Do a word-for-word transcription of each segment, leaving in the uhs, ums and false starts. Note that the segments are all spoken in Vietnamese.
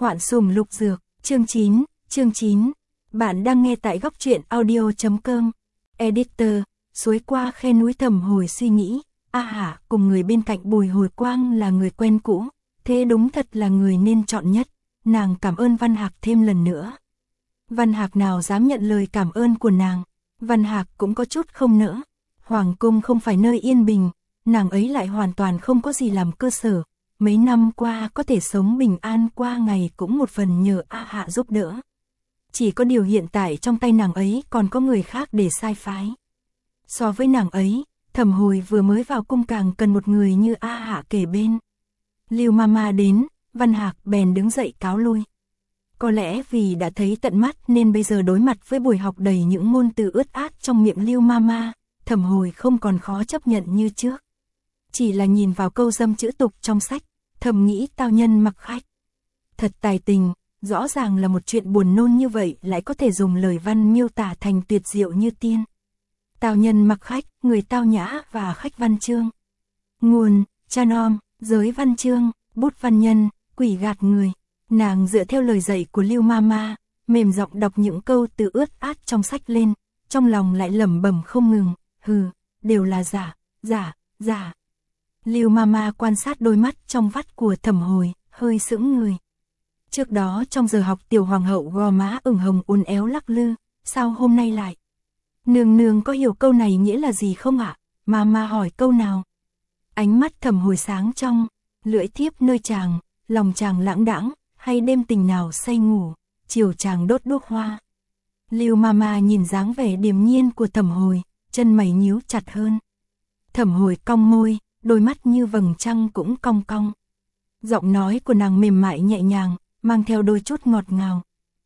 Hoạn sùng lục dược, chương chín, chương chín. Bạn đang nghe tại góc truyện audio.com. Editor, suối qua khe núi thầm hồi suy nghĩ, A Hạ cùng người bên cạnh Bùi Hồi Quang là người quen cũ, thế đúng thật là người nên chọn nhất. Nàng cảm ơn Văn Hạc thêm lần nữa. Văn Hạc nào dám nhận lời cảm ơn của nàng, Văn Hạc cũng có chút không nỡ. Hoàng cung không phải nơi yên bình, nàng ấy lại hoàn toàn không có gì làm cơ sở. Mấy năm qua có thể sống bình an qua ngày cũng một phần nhờ A Hạ giúp đỡ. Chỉ có điều hiện tại trong tay nàng ấy còn có người khác để sai phái. So với nàng ấy, Thẩm Hồi vừa mới vào cung càng cần một người như A Hạ kề bên. Lưu Mama đến, Văn Hạc bèn đứng dậy cáo lui. Có lẽ vì đã thấy tận mắt nên bây giờ đối mặt với buổi học đầy những ngôn từ ướt át trong miệng Lưu Mama, Thẩm Hồi không còn khó chấp nhận như trước. Chỉ là nhìn vào câu dâm chữ tục trong sách, thầm nghĩ tao nhân mặc khách. Thật tài tình, rõ ràng là một chuyện buồn nôn như vậy lại có thể dùng lời văn miêu tả thành tuyệt diệu như tiên. Tao nhân mặc khách, người tao nhã và khách văn chương. Nguồn, Chanom, giới văn chương, bút văn nhân, quỷ gạt người. Nàng dựa theo lời dạy của Lưu Mama, mềm giọng đọc những câu từ ướt át trong sách lên, trong lòng lại lẩm bẩm không ngừng, hừ, đều là giả, giả, giả. Lưu Mama quan sát đôi mắt trong vắt của Thẩm Hồi, hơi sững người. Trước đó trong giờ học tiểu hoàng hậu gò má ửng hồng uốn éo lắc lư, sao hôm nay lại? Nương nương có hiểu câu này nghĩa là gì không ạ? Mama hỏi câu nào? Ánh mắt Thẩm Hồi sáng trong, lưỡi thiếp nơi chàng, lòng chàng lãng đãng, hay đêm tình nào say ngủ, chiều chàng đốt đuốc hoa. Lưu Mama nhìn dáng vẻ điềm nhiên của Thẩm Hồi, chân mày nhíu chặt hơn. Thẩm Hồi cong môi, đôi mắt như vầng trăng cũng cong cong. Giọng nói của nàng mềm mại nhẹ nhàng, mang theo đôi chút ngọt ngào.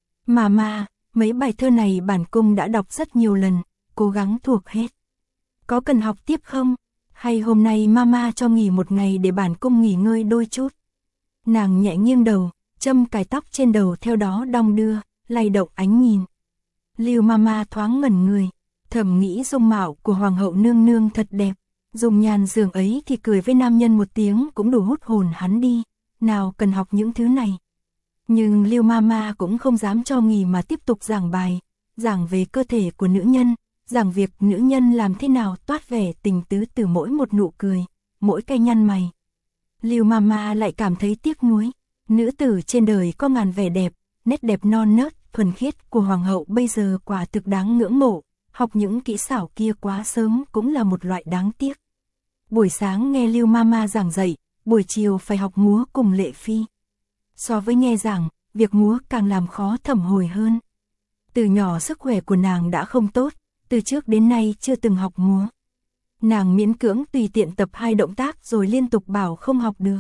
Mama, mấy bài thơ này bản cung đã đọc rất nhiều lần, cố gắng thuộc hết. Có cần học tiếp không? Hay hôm nay Mama cho nghỉ một ngày để bản cung nghỉ ngơi đôi chút? Nàng nhẹ nghiêng đầu, châm cài tóc trên đầu theo đó đong đưa, lay động ánh nhìn. Lưu Mama thoáng ngẩn người, thầm nghĩ dung mạo của hoàng hậu nương nương thật đẹp. Dùng nhàn giường ấy thì cười với nam nhân một tiếng cũng đủ hút hồn hắn đi, nào cần học những thứ này. Nhưng Lưu Mama cũng không dám cho nghỉ mà tiếp tục giảng bài, giảng về cơ thể của nữ nhân, giảng việc nữ nhân làm thế nào toát vẻ tình tứ từ mỗi một nụ cười, mỗi cái nhăn mày. Lưu Mama lại cảm thấy tiếc nuối, nữ tử trên đời có ngàn vẻ đẹp, nét đẹp non nớt, thuần khiết của hoàng hậu bây giờ quả thực đáng ngưỡng mộ, học những kỹ xảo kia quá sớm cũng là một loại đáng tiếc. Buổi sáng nghe Lưu Mama giảng dạy, buổi chiều phải học múa cùng Lệ Phi. So với nghe giảng, việc múa càng làm khó Thẩm Hồi hơn. Từ nhỏ sức khỏe của nàng đã không tốt, từ trước đến nay chưa từng học múa. Nàng miễn cưỡng tùy tiện tập hai động tác rồi liên tục bảo không học được.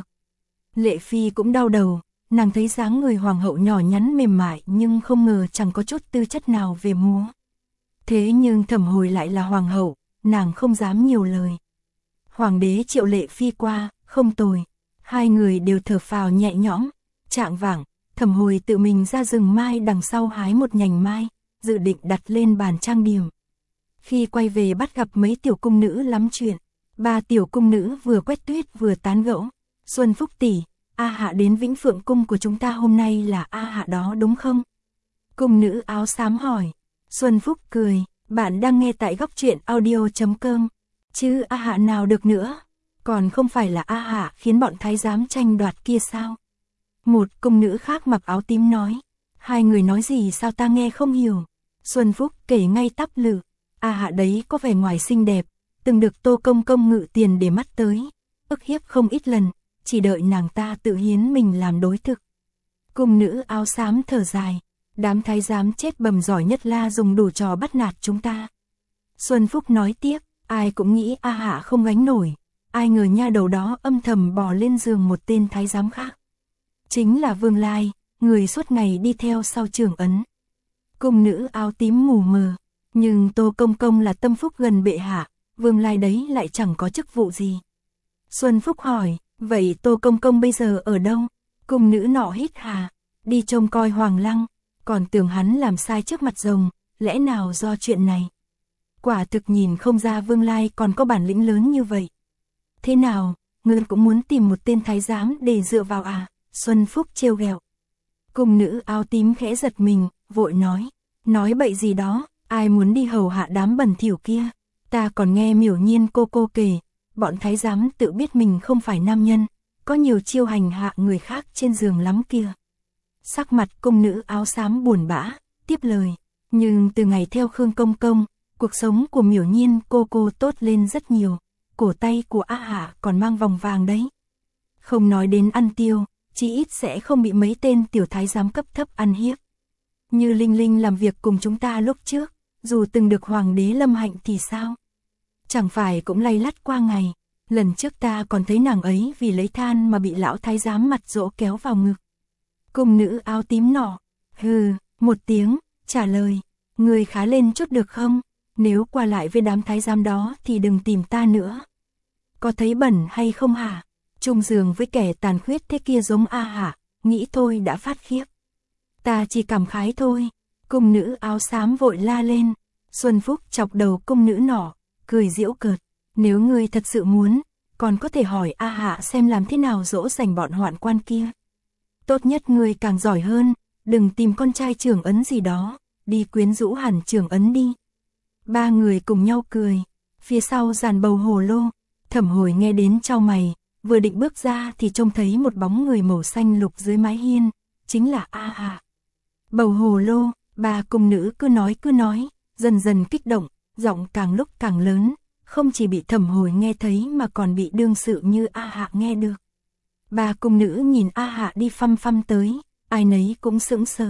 Lệ Phi cũng đau đầu, nàng thấy dáng người hoàng hậu nhỏ nhắn mềm mại nhưng không ngờ chẳng có chút tư chất nào về múa. Thế nhưng Thẩm Hồi lại là hoàng hậu, nàng không dám nhiều lời. Hoàng đế triệu Lệ Phi qua, không tồi. Hai người đều thở phào nhẹ nhõm. Trạng vạng, Thẩm Hồi tự mình ra rừng mai đằng sau hái một nhành mai, dự định đặt lên bàn trang điểm. Khi quay về bắt gặp mấy tiểu cung nữ lắm chuyện. Ba tiểu cung nữ vừa quét tuyết vừa tán gẫu. Xuân Phúc tỷ, A Hạ đến Vĩnh Phượng cung của chúng ta hôm nay là A Hạ đó đúng không? Cung nữ áo xám hỏi. Xuân Phúc cười, bạn đang nghe tại góc truyện audio.com. Chứ A Hạ nào được nữa, còn không phải là A Hạ khiến bọn thái giám tranh đoạt kia sao? Một cung nữ khác mặc áo tím nói, hai người nói gì sao ta nghe không hiểu. Xuân Phúc kể ngay tắp lự, A Hạ đấy có vẻ ngoài xinh đẹp, từng được Tô Công Công ngự tiền để mắt tới, ức hiếp không ít lần, chỉ đợi nàng ta tự hiến mình làm đối thực. Cung nữ áo xám thở dài, đám thái giám chết bầm giỏi nhất la dùng đủ trò bắt nạt chúng ta. Xuân Phúc nói tiếp, ai cũng nghĩ A Hạ không gánh nổi, ai ngờ nha đầu đó âm thầm bò lên giường một tên thái giám khác. Chính là Vương Lai, người suốt ngày đi theo sau Trường Ấn. Cung nữ áo tím mù mờ, nhưng Tô Công Công là tâm phúc gần bệ hạ, Vương Lai đấy lại chẳng có chức vụ gì. Xuân Phúc hỏi, vậy Tô Công Công bây giờ ở đâu? Cung nữ nọ hít hà, đi trông coi Hoàng Lăng, còn tưởng hắn làm sai trước mặt rồng, lẽ nào do chuyện này? Quả thực nhìn không ra Vương Lai còn có bản lĩnh lớn như vậy. Thế nào, ngươi cũng muốn tìm một tên thái giám để dựa vào à? Xuân Phúc trêu ghẹo. Cung nữ áo tím khẽ giật mình, vội nói, nói bậy gì đó, ai muốn đi hầu hạ đám bẩn thỉu kia, ta còn nghe Miểu Nhiên cô cô kể, bọn thái giám tự biết mình không phải nam nhân, có nhiều chiêu hành hạ người khác trên giường lắm kia. Sắc mặt cung nữ áo xám buồn bã, tiếp lời, nhưng từ ngày theo Khương Công Công, cuộc sống của Miểu Nhiên cô cô tốt lên rất nhiều, cổ tay của A Hạ còn mang vòng vàng đấy. Không nói đến ăn tiêu, chí ít sẽ không bị mấy tên tiểu thái giám cấp thấp ăn hiếp. Như Linh Linh làm việc cùng chúng ta lúc trước, dù từng được hoàng đế lâm hạnh thì sao? Chẳng phải cũng lay lắt qua ngày, lần trước ta còn thấy nàng ấy vì lấy than mà bị lão thái giám mặt dỗ kéo vào ngực. Cung nữ áo tím nọ, hừ, một tiếng, trả lời, người khá lên chút được không? Nếu qua lại với đám thái giám đó thì đừng tìm ta nữa. Có thấy bẩn hay không hả? Chung giường với kẻ tàn khuyết thế kia giống A hả? Nghĩ thôi đã phát khiếp. Ta chỉ cảm khái thôi. Cung nữ áo xám vội la lên. Xuân Phúc chọc đầu cung nữ nọ, cười giễu cợt. Nếu ngươi thật sự muốn, còn có thể hỏi A Hạ xem làm thế nào dỗ dành bọn hoạn quan kia. Tốt nhất ngươi càng giỏi hơn, đừng tìm con trai trưởng ấn gì đó, đi quyến rũ hẳn trưởng ấn đi. Ba người cùng nhau cười, phía sau dàn bầu hồ lô, Thẩm Hồi nghe đến chau mày, vừa định bước ra thì trông thấy một bóng người màu xanh lục dưới mái hiên, chính là A Hạ. Bầu hồ lô, ba cung nữ cứ nói cứ nói, dần dần kích động, giọng càng lúc càng lớn, không chỉ bị Thẩm Hồi nghe thấy mà còn bị đương sự như A Hạ nghe được. Ba cung nữ nhìn A Hạ đi phăm phăm tới, ai nấy cũng sững sờ.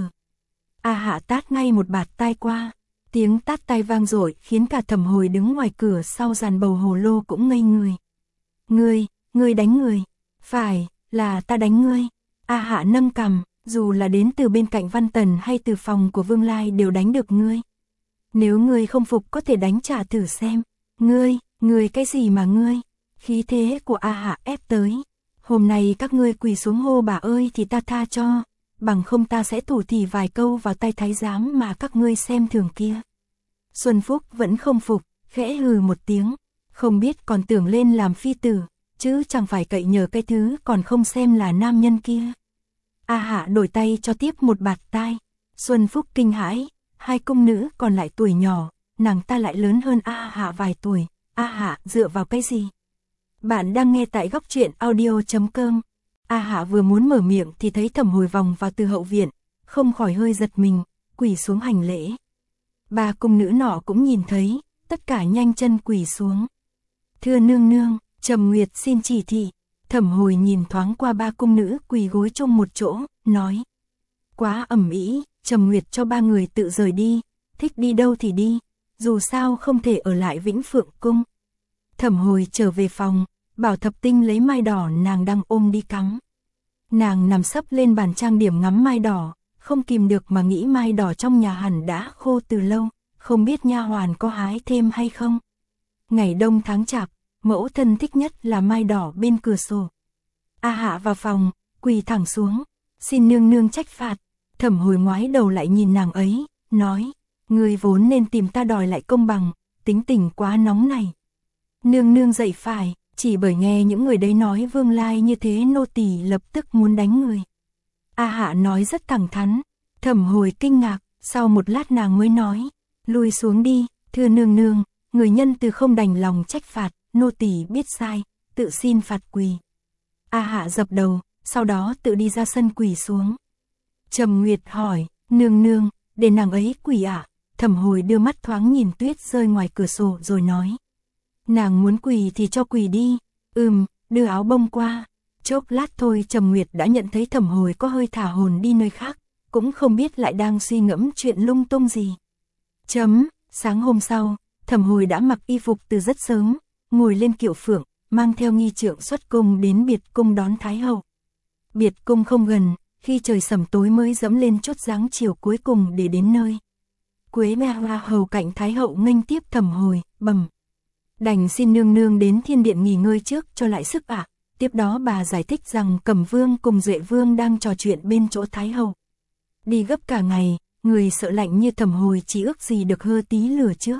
A Hạ tát ngay một bạt tai qua, tiếng tát tai vang dội khiến cả Thẩm Hồi đứng ngoài cửa sau dàn bầu hồ lô cũng ngây người. Ngươi, ngươi đánh người, phải, là ta đánh ngươi. A Hạ nâng cằm, dù là đến từ bên cạnh Văn Tần hay từ phòng của Vương Lai đều đánh được ngươi. Nếu ngươi không phục có thể đánh trả thử xem. Ngươi, ngươi cái gì mà ngươi? Khí thế của A Hạ ép tới. Hôm nay các ngươi quỳ xuống hô bà ơi thì ta tha cho, bằng không ta sẽ thủ thỉ vài câu vào tay thái giám mà các ngươi xem thường kia. Xuân Phúc vẫn không phục, khẽ hừ một tiếng, không biết còn tưởng lên làm phi tử, chứ chẳng phải cậy nhờ cái thứ còn không xem là nam nhân kia. A Hạ đổi tay cho tiếp một bạt tai. Xuân Phúc kinh hãi, hai cung nữ còn lại tuổi nhỏ, nàng ta lại lớn hơn A Hạ vài tuổi. A Hạ dựa vào cái gì? Bạn đang nghe tại góc truyện audio chấm com. A Hạ vừa muốn mở miệng thì thấy Thẩm Hồi vòng vào từ hậu viện, không khỏi hơi giật mình, quỳ xuống hành lễ. Ba cung nữ nọ cũng nhìn thấy, tất cả nhanh chân quỳ xuống. Thưa nương nương, Trầm Nguyệt xin chỉ thị. Thẩm Hồi nhìn thoáng qua ba cung nữ quỳ gối chung một chỗ, nói. Quá ầm ĩ, Trầm Nguyệt cho ba người tự rời đi, thích đi đâu thì đi, dù sao không thể ở lại Vĩnh Phượng Cung. Thẩm Hồi trở về phòng, bảo Thập Tinh lấy mai đỏ nàng đang ôm đi cắm. Nàng nằm sấp lên bàn trang điểm ngắm mai đỏ, không kìm được mà nghĩ mai đỏ trong nhà hẳn đã khô từ lâu, không biết nha hoàn có hái thêm hay không. Ngày đông tháng chạp, mẫu thân thích nhất là mai đỏ bên cửa sổ. A Hạ vào phòng, quỳ thẳng xuống, xin nương nương trách phạt. Thẩm Hồi ngoái đầu lại nhìn nàng ấy, nói, ngươi vốn nên tìm ta đòi lại công bằng, tính tình quá nóng này. Nương nương dậy phải, chỉ bởi nghe những người đấy nói Vương Lai như thế nô tỳ lập tức muốn đánh người. A Hạ nói rất thẳng thắn, Thẩm Hồi kinh ngạc, sau một lát nàng mới nói, lui xuống đi, thưa nương nương, người nhân từ không đành lòng trách phạt, nô tỳ biết sai, tự xin phạt quỳ. A Hạ dập đầu, sau đó tự đi ra sân quỳ xuống. Trầm Nguyệt hỏi, nương nương, để nàng ấy quỳ ạ? À? Thẩm Hồi đưa mắt thoáng nhìn tuyết rơi ngoài cửa sổ rồi nói. Nàng muốn quỳ thì cho quỳ đi, ừm, đưa áo bông qua. Chốc lát thôi Trầm Nguyệt đã nhận thấy Thẩm Hồi có hơi thả hồn đi nơi khác, cũng không biết lại đang suy ngẫm chuyện lung tung gì. Chấm, sáng hôm sau, Thẩm Hồi đã mặc y phục từ rất sớm, ngồi lên kiệu phượng, mang theo nghi trượng xuất cung đến biệt cung đón Thái Hậu. Biệt cung không gần, khi trời sẩm tối mới dẫm lên chốt dáng chiều cuối cùng để đến nơi. Quế Me Hoa hầu cạnh Thái Hậu nghênh tiếp Thẩm Hồi, bẩm. Đành xin nương nương đến thiên điện nghỉ ngơi trước cho lại sức ạ. À. Tiếp đó bà giải thích rằng Cẩm Vương cùng Duệ Vương đang trò chuyện bên chỗ Thái Hậu. Đi gấp cả ngày, người sợ lạnh như Thẩm Hồi chỉ ước gì được hơ tí lửa trước.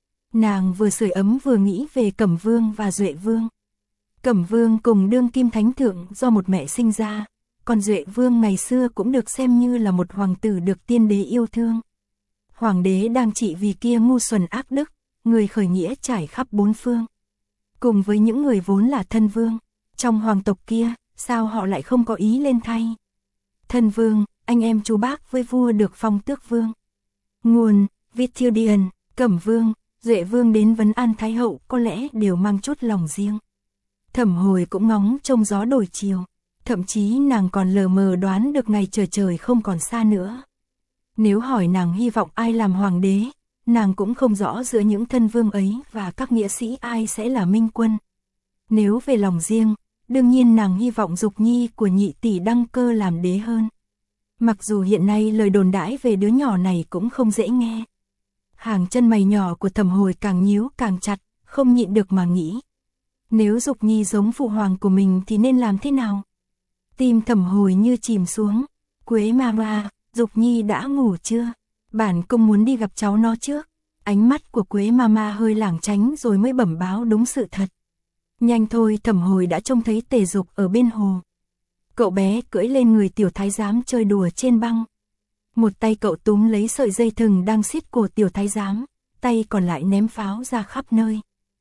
Nàng vừa sưởi ấm vừa nghĩ về Cẩm Vương và Duệ Vương. Cẩm Vương cùng đương kim thánh thượng do một mẹ sinh ra, còn Duệ Vương ngày xưa cũng được xem như là một hoàng tử được tiên đế yêu thương. Hoàng đế đang trị vì kia ngu xuẩn ác đức, người khởi nghĩa trải khắp bốn phương. Cùng với những người vốn là thân vương, trong hoàng tộc kia, sao họ lại không có ý lên thay? Thân vương, anh em chú bác với vua được phong tước vương. Nguồn, Vithidian, Cẩm Vương, Duệ Vương đến vấn an Thái hậu có lẽ đều mang chút lòng riêng. Thẩm Hồi cũng ngóng trông gió đổi chiều, thậm chí nàng còn lờ mờ đoán được ngày trời trời không còn xa nữa. Nếu hỏi nàng hy vọng ai làm hoàng đế, nàng cũng không rõ giữa những thân vương ấy và các nghĩa sĩ ai sẽ là minh quân. Nếu về lòng riêng, đương nhiên nàng hy vọng Dục Nhi của nhị tỷ đăng cơ làm đế hơn. Mặc dù hiện nay lời đồn đãi về đứa nhỏ này cũng không dễ nghe. Hàng chân mày nhỏ của Thẩm Hồi càng nhíu càng chặt, không nhịn được mà nghĩ. Nếu Dục Nhi giống phụ hoàng của mình thì nên làm thế nào? Tim Thẩm Hồi như chìm xuống. Quế Mama, Dục Nhi đã ngủ chưa? Bản cung muốn đi gặp cháu nó trước. Ánh mắt của Quế Mama hơi lảng tránh rồi mới bẩm báo đúng sự thật. Nhanh thôi, Thẩm Hồi đã trông thấy Tề Dục ở bên hồ. Cậu bé cưỡi lên người tiểu thái giám chơi đùa trên băng. Một tay cậu túm lấy sợi dây thừng đang siết cổ tiểu thái giám, tay còn lại ném pháo ra khắp nơi.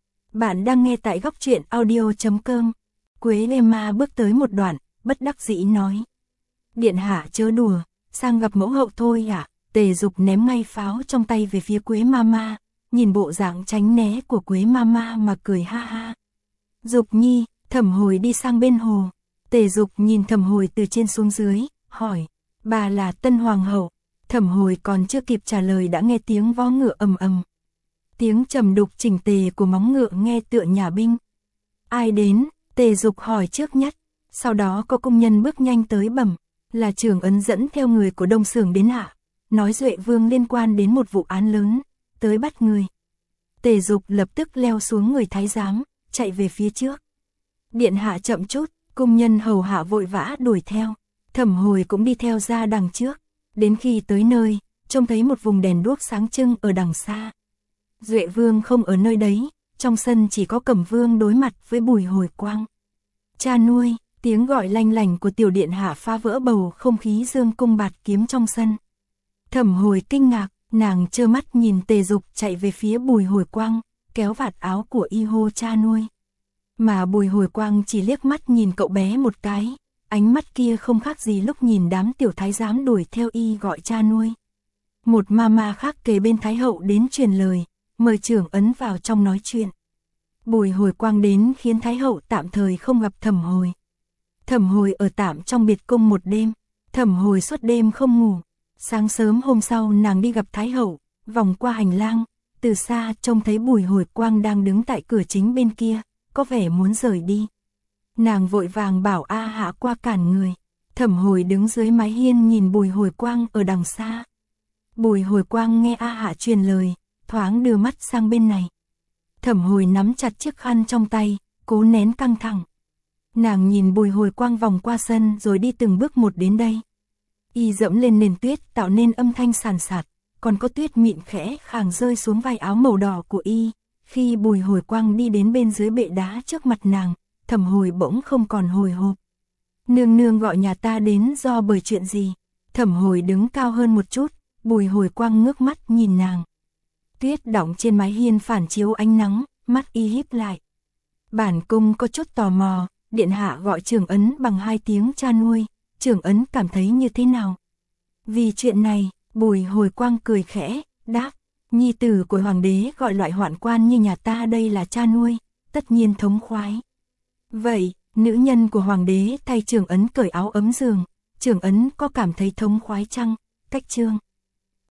Bạn đang nghe tại góc truyện audio chấm com. Quế Emma bước tới một đoạn, bất đắc dĩ nói. Điện hạ chớ đùa, sang gặp mẫu hậu thôi ạ. À? Tề Dục ném ngay pháo trong tay về phía Quế Mama, nhìn bộ dạng tránh né của Quế Mama mà cười ha ha. Dục Nhi, Thẩm Hồi đi sang bên hồ. Tề Dục nhìn Thẩm Hồi từ trên xuống dưới, hỏi, bà là Tân Hoàng hậu. Thẩm Hồi còn chưa kịp trả lời đã nghe tiếng vó ngựa ầm ầm. Tiếng trầm đục chỉnh tề của móng ngựa nghe tựa nhà binh. Ai đến? Tề Dục hỏi trước nhất. Sau đó có công nhân bước nhanh tới bẩm, là Trưởng Ấn dẫn theo người của Đông Xưởng đến hạ, nói Duệ Vương liên quan đến một vụ án lớn, tới bắt người. Tề Dục lập tức leo xuống người thái giám, chạy về phía trước. Điện hạ chậm chút, công nhân hầu hạ vội vã đuổi theo. Thẩm Hồi cũng đi theo ra đằng trước. Đến khi tới nơi, trông thấy một vùng đèn đuốc sáng trưng ở đằng xa. Duệ Vương không ở nơi đấy, trong sân chỉ có Cẩm Vương đối mặt với Bùi Hồi Quang. Cha nuôi, tiếng gọi lanh lảnh của tiểu điện hạ phá vỡ bầu không khí dương cung bạt kiếm trong sân. Thẩm Hồi kinh ngạc, nàng trơ mắt nhìn Tề Dục chạy về phía Bùi Hồi Quang, kéo vạt áo của y hô cha nuôi. Mà Bùi Hồi Quang chỉ liếc mắt nhìn cậu bé một cái, ánh mắt kia không khác gì lúc nhìn đám tiểu thái giám đuổi theo y gọi cha nuôi. Một mama khác kề bên Thái hậu đến truyền lời, mời Trưởng Ấn vào trong nói chuyện. Bùi Hồi Quang đến khiến Thái hậu tạm thời không gặp Thẩm Hồi. Thẩm Hồi ở tạm trong biệt cung một đêm, Thẩm Hồi suốt đêm không ngủ. Sáng sớm hôm sau nàng đi gặp Thái hậu, vòng qua hành lang, từ xa trông thấy Bùi Hồi Quang đang đứng tại cửa chính bên kia, có vẻ muốn rời đi. Nàng vội vàng bảo A Hạ qua cản người. Thẩm Hồi đứng dưới mái hiên nhìn Bùi Hồi Quang ở đằng xa. Bùi Hồi Quang nghe A Hạ truyền lời, thoáng đưa mắt sang bên này. Thẩm Hồi nắm chặt chiếc khăn trong tay, cố nén căng thẳng. Nàng nhìn Bùi Hồi Quang vòng qua sân rồi đi từng bước một đến đây. Y dẫm lên nền tuyết tạo nên âm thanh sàn sạt, còn có tuyết mịn khẽ khàng rơi xuống vai áo màu đỏ của y. Khi Bùi Hồi Quang đi đến bên dưới bệ đá trước mặt nàng, Thẩm Hồi bỗng không còn hồi hộp. Nương nương gọi nhà ta đến do bởi chuyện gì? Thẩm Hồi đứng cao hơn một chút, Bùi Hồi Quang ngước mắt nhìn nàng. Tuyết đọng trên mái hiên phản chiếu ánh nắng, mắt y híp lại. Bản cung có chút tò mò, điện hạ gọi Trưởng Ấn bằng hai tiếng cha nuôi, Trưởng Ấn cảm thấy như thế nào? Vì chuyện này, Bùi Hồi Quang cười khẽ, đáp, nhi tử của hoàng đế gọi loại hoạn quan như nhà ta đây là cha nuôi, tất nhiên thống khoái. Vậy, nữ nhân của hoàng đế thay Trưởng Ấn cởi áo ấm giường, Trưởng Ấn có cảm thấy thống khoái chăng? Cách chương